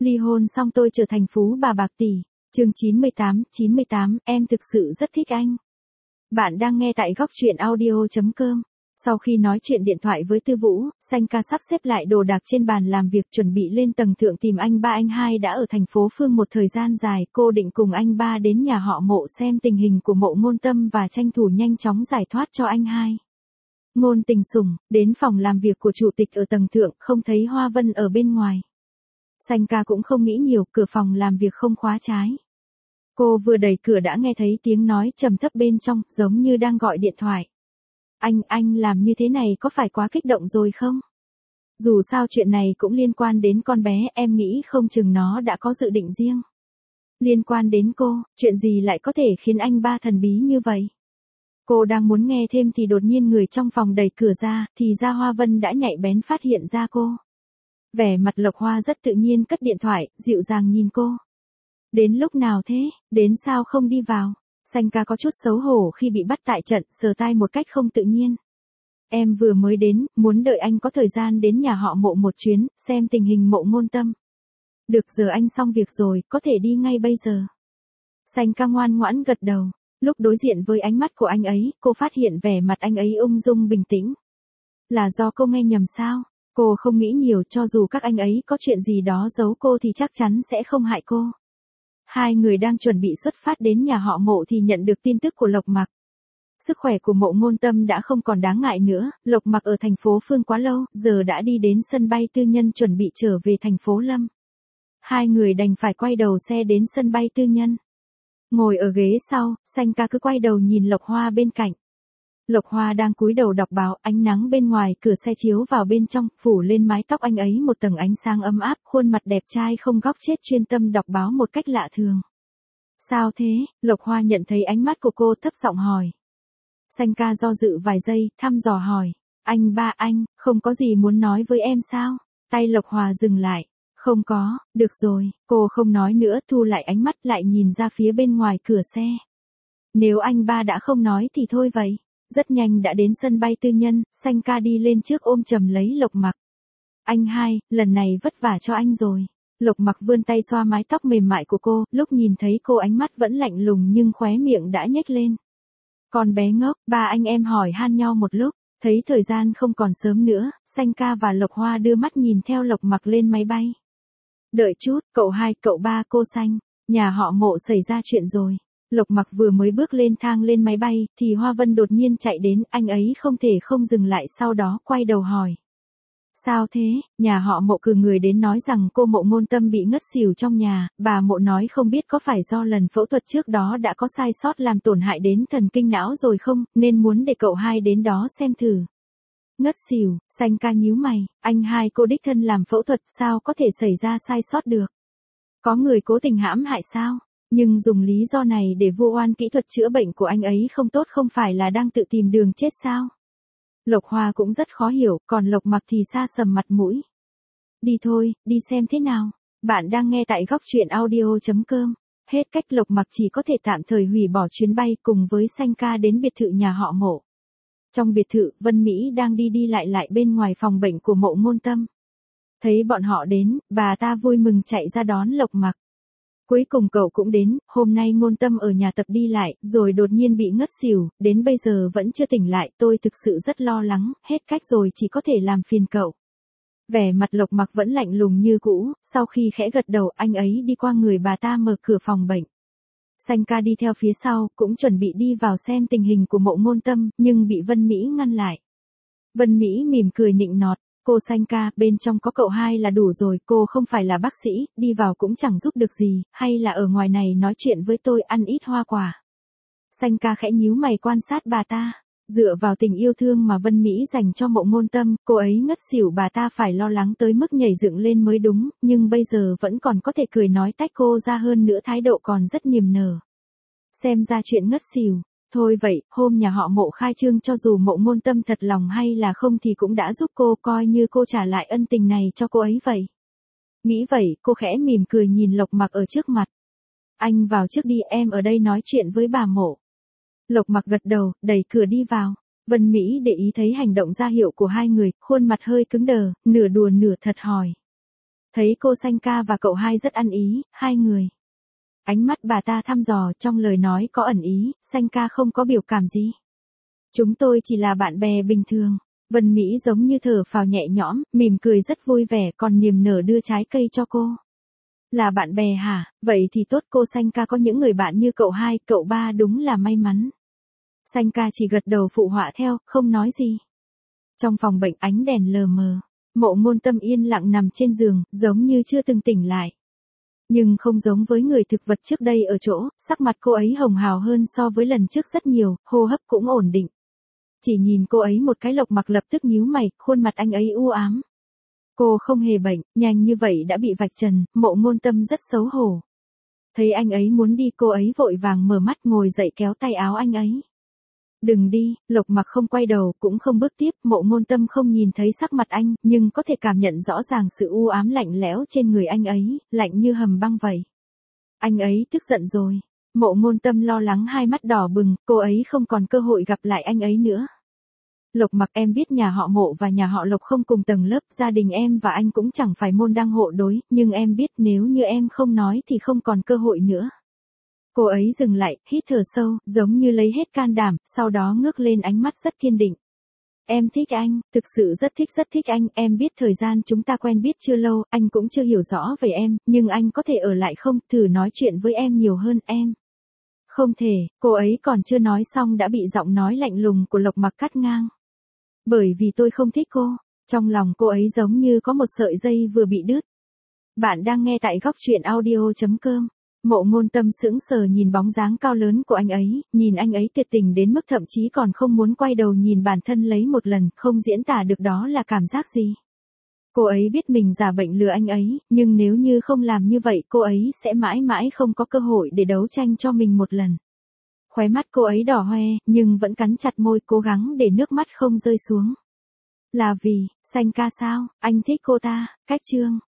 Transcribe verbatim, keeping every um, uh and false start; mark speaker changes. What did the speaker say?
Speaker 1: Ly hôn xong tôi trở thành phú bà bạc tỷ. Chương chín mươi tám, chín mươi tám, em thực sự rất thích anh. Bạn đang nghe tại góc truyện audio chấm com. Sau khi nói chuyện điện thoại với Tư Vũ, Sanh ca sắp xếp lại đồ đạc trên bàn làm việc chuẩn bị lên tầng thượng tìm anh ba. Anh hai đã ở thành phố Phương một thời gian dài, cô định cùng anh ba đến nhà họ Mộ xem tình hình của Mộ Ngôn Tâm và tranh thủ nhanh chóng giải thoát cho anh hai. Ngôn Tình Sủng, đến phòng làm việc của chủ tịch ở tầng thượng, không thấy Hoa Vân ở bên ngoài. Sanh ca cũng không nghĩ nhiều, cửa phòng làm việc không khóa trái. Cô vừa đẩy cửa đã nghe thấy tiếng nói trầm thấp bên trong, giống như đang gọi điện thoại. Anh, anh làm như thế này có phải quá kích động rồi không? Dù sao chuyện này cũng liên quan đến con bé, em nghĩ không chừng nó đã có dự định riêng. Liên quan đến cô, chuyện gì lại có thể khiến anh ba thần bí như vậy? Cô đang muốn nghe thêm thì đột nhiên người trong phòng đẩy cửa ra, thì ra Hoa Vân đã nhạy bén phát hiện ra cô. Vẻ mặt Lộc Hoa rất tự nhiên cất điện thoại, dịu dàng nhìn cô. Đến lúc nào thế, đến sao không đi vào? Sanh ca có chút xấu hổ khi bị bắt tại trận, sờ tai một cách không tự nhiên. Em vừa mới đến, muốn đợi anh có thời gian đến nhà họ Mộ một chuyến, xem tình hình Mộ Ngôn Tâm. Được, giờ anh xong việc rồi, có thể đi ngay bây giờ. Sanh ca ngoan ngoãn gật đầu. Lúc đối diện với ánh mắt của anh ấy, cô phát hiện vẻ mặt anh ấy ung dung bình tĩnh. Là do cô nghe nhầm sao? Cô không nghĩ nhiều, cho dù các anh ấy có chuyện gì đó giấu cô thì chắc chắn sẽ không hại cô. Hai người đang chuẩn bị xuất phát đến nhà họ Mộ thì nhận được tin tức của Lộc Mặc. Sức khỏe của Mộ Ngôn Tâm đã không còn đáng ngại nữa, Lộc Mặc ở thành phố Phương quá lâu, giờ đã đi đến sân bay tư nhân chuẩn bị trở về thành phố Lâm. Hai người đành phải quay đầu xe đến sân bay tư nhân. Ngồi ở ghế sau, Sanh ca cứ quay đầu nhìn Lộc Hoa bên cạnh. Lộc Hoa đang cúi đầu đọc báo, ánh nắng bên ngoài cửa xe chiếu vào bên trong, phủ lên mái tóc anh ấy một tầng ánh sáng ấm áp, khuôn mặt đẹp trai không góc chết chuyên tâm đọc báo một cách lạ thường. Sao thế? Lộc Hoa nhận thấy ánh mắt của cô thấp giọng hỏi. Sanh ca do dự vài giây, thăm dò hỏi. Anh ba, anh, không có gì muốn nói với em sao? Tay Lộc Hoa dừng lại. Không có, được rồi, cô không nói nữa, thu lại ánh mắt lại nhìn ra phía bên ngoài cửa xe. Nếu anh ba đã không nói thì thôi vậy. Rất nhanh đã đến sân bay tư nhân, Sanh ca đi lên trước ôm chầm lấy Lộc Mặc. Anh hai, lần này vất vả cho anh rồi. Lộc Mặc vươn tay xoa mái tóc mềm mại của cô, lúc nhìn thấy cô ánh mắt vẫn lạnh lùng nhưng khóe miệng đã nhếch lên. Con bé ngốc, ba anh em hỏi han nhau một lúc, thấy thời gian không còn sớm nữa, Sanh ca và Lộc Hoa đưa mắt nhìn theo Lộc Mặc lên máy bay. Đợi chút, cậu hai, cậu ba, cô Sanh, nhà họ Mộ xảy ra chuyện rồi. Lộc Mặc vừa mới bước lên thang lên máy bay, thì Hoa Vân đột nhiên chạy đến, anh ấy không thể không dừng lại, sau đó quay đầu hỏi. Sao thế? Nhà họ Mộ cử người đến nói rằng cô Mộ Ngôn Tâm bị ngất xỉu trong nhà, bà Mộ nói không biết có phải do lần phẫu thuật trước đó đã có sai sót làm tổn hại đến thần kinh não rồi không, nên muốn để cậu hai đến đó xem thử. Ngất xỉu, Sanh ca nhíu mày, anh hai cô đích thân làm phẫu thuật sao có thể xảy ra sai sót được? Có người cố tình hãm hại sao? Nhưng dùng lý do này để vu oan kỹ thuật chữa bệnh của anh ấy không tốt, không phải là đang tự tìm đường chết sao? Lộc Hoa cũng rất khó hiểu, còn Lộc Mặc thì sa sầm mặt mũi. Đi thôi, đi xem thế nào. Bạn đang nghe tại góc truyện audio chấm com. Hết cách, Lộc Mặc chỉ có thể tạm thời hủy bỏ chuyến bay cùng với Sanh ca đến biệt thự nhà họ Mộ. Trong biệt thự, Vân Mỹ đang đi đi lại lại bên ngoài phòng bệnh của Mộ Ngôn Tâm. Thấy bọn họ đến, bà ta vui mừng chạy ra đón Lộc Mặc. Cuối cùng cậu cũng đến, hôm nay Ngôn Tâm ở nhà tập đi lại, rồi đột nhiên bị ngất xỉu, đến bây giờ vẫn chưa tỉnh lại, tôi thực sự rất lo lắng, hết cách rồi, chỉ có thể làm phiền cậu. Vẻ mặt Lộc Mặc vẫn lạnh lùng như cũ, sau khi khẽ gật đầu, anh ấy đi qua người bà ta mở cửa phòng bệnh. Sanh ca đi theo phía sau, cũng chuẩn bị đi vào xem tình hình của Mộ Ngôn Tâm, nhưng bị Vân Mỹ ngăn lại. Vân Mỹ mỉm cười nịnh nọt. Cô Sanh ca, bên trong có cậu hai là đủ rồi, cô không phải là bác sĩ, đi vào cũng chẳng giúp được gì, hay là ở ngoài này nói chuyện với tôi, ăn ít hoa quả. Sanh ca khẽ nhíu mày quan sát bà ta, dựa vào tình yêu thương mà Vân Mỹ dành cho Mộ Ngôn Tâm, cô ấy ngất xỉu bà ta phải lo lắng tới mức nhảy dựng lên mới đúng, nhưng bây giờ vẫn còn có thể cười nói tách cô ra, hơn nữa thái độ còn rất niềm nở. Xem ra chuyện ngất xỉu. Thôi vậy, hôm nhà họ Mộ khai trương, cho dù Mộ Ngôn Tâm thật lòng hay là không thì cũng đã giúp cô, coi như cô trả lại ân tình này cho cô ấy vậy. Nghĩ vậy, cô khẽ mỉm cười nhìn Lộc Mặc ở trước mặt. Anh vào trước đi, em ở đây nói chuyện với bà Mộ. Lộc Mặc gật đầu, đẩy cửa đi vào. Vân Mỹ để ý thấy hành động ra hiệu của hai người, khuôn mặt hơi cứng đờ, nửa đùa nửa thật hỏi. Thấy cô Sanh ca và cậu hai rất ăn ý, hai người. Ánh mắt bà ta thăm dò, trong lời nói có ẩn ý, Sanh ca không có biểu cảm gì. Chúng tôi chỉ là bạn bè bình thường. Vân Mỹ giống như thở phào nhẹ nhõm, mỉm cười rất vui vẻ, còn niềm nở đưa trái cây cho cô. Là bạn bè hả? Vậy thì tốt, cô Sanh ca có những người bạn như cậu hai, cậu ba đúng là may mắn. Sanh ca chỉ gật đầu phụ họa theo, không nói gì. Trong phòng bệnh ánh đèn lờ mờ, Mộ Ngôn Tâm yên lặng nằm trên giường, giống như chưa từng tỉnh lại. Nhưng không giống với người thực vật trước đây ở chỗ, sắc mặt cô ấy hồng hào hơn so với lần trước rất nhiều, hô hấp cũng ổn định. Chỉ nhìn cô ấy một cái Lộc Mặc lập tức nhíu mày, khuôn mặt anh ấy u ám. Cô không hề bệnh, nhanh như vậy đã bị vạch trần, Mộ Ngôn Tâm rất xấu hổ. Thấy anh ấy muốn đi, cô ấy vội vàng mở mắt ngồi dậy kéo tay áo anh ấy. Đừng đi, Lộc Mặc không quay đầu cũng không bước tiếp, Mộ Ngôn Tâm không nhìn thấy sắc mặt anh, nhưng có thể cảm nhận rõ ràng sự u ám lạnh lẽo trên người anh ấy, lạnh như hầm băng vậy. Anh ấy tức giận rồi. Mộ Ngôn Tâm lo lắng hai mắt đỏ bừng, cô ấy không còn cơ hội gặp lại anh ấy nữa. Lộc Mặc, em biết nhà họ Mộ và nhà họ Lộc không cùng tầng lớp, gia đình em và anh cũng chẳng phải môn đăng hộ đối, nhưng em biết nếu như em không nói thì không còn cơ hội nữa. Cô ấy dừng lại, hít thở sâu, giống như lấy hết can đảm, sau đó ngước lên ánh mắt rất kiên định. Em thích anh, thực sự rất thích rất thích anh, em biết thời gian chúng ta quen biết chưa lâu, anh cũng chưa hiểu rõ về em, nhưng anh có thể ở lại không, thử nói chuyện với em nhiều hơn em. Không thể, cô ấy còn chưa nói xong đã bị giọng nói lạnh lùng của Lộc Mặc cắt ngang. Bởi vì tôi không thích cô, trong lòng cô ấy giống như có một sợi dây vừa bị đứt. Bạn đang nghe tại góc truyện audio chấm com. Mộ Ngôn Tâm sững sờ nhìn bóng dáng cao lớn của anh ấy, nhìn anh ấy tuyệt tình đến mức thậm chí còn không muốn quay đầu nhìn bản thân lấy một lần, không diễn tả được đó là cảm giác gì. Cô ấy biết mình giả bệnh lừa anh ấy, nhưng nếu như không làm như vậy cô ấy sẽ mãi mãi không có cơ hội để đấu tranh cho mình một lần. Khóe mắt cô ấy đỏ hoe, nhưng vẫn cắn chặt môi cố gắng để nước mắt không rơi xuống. Là vì, Sanh ca sao, anh thích cô ta, cách chương.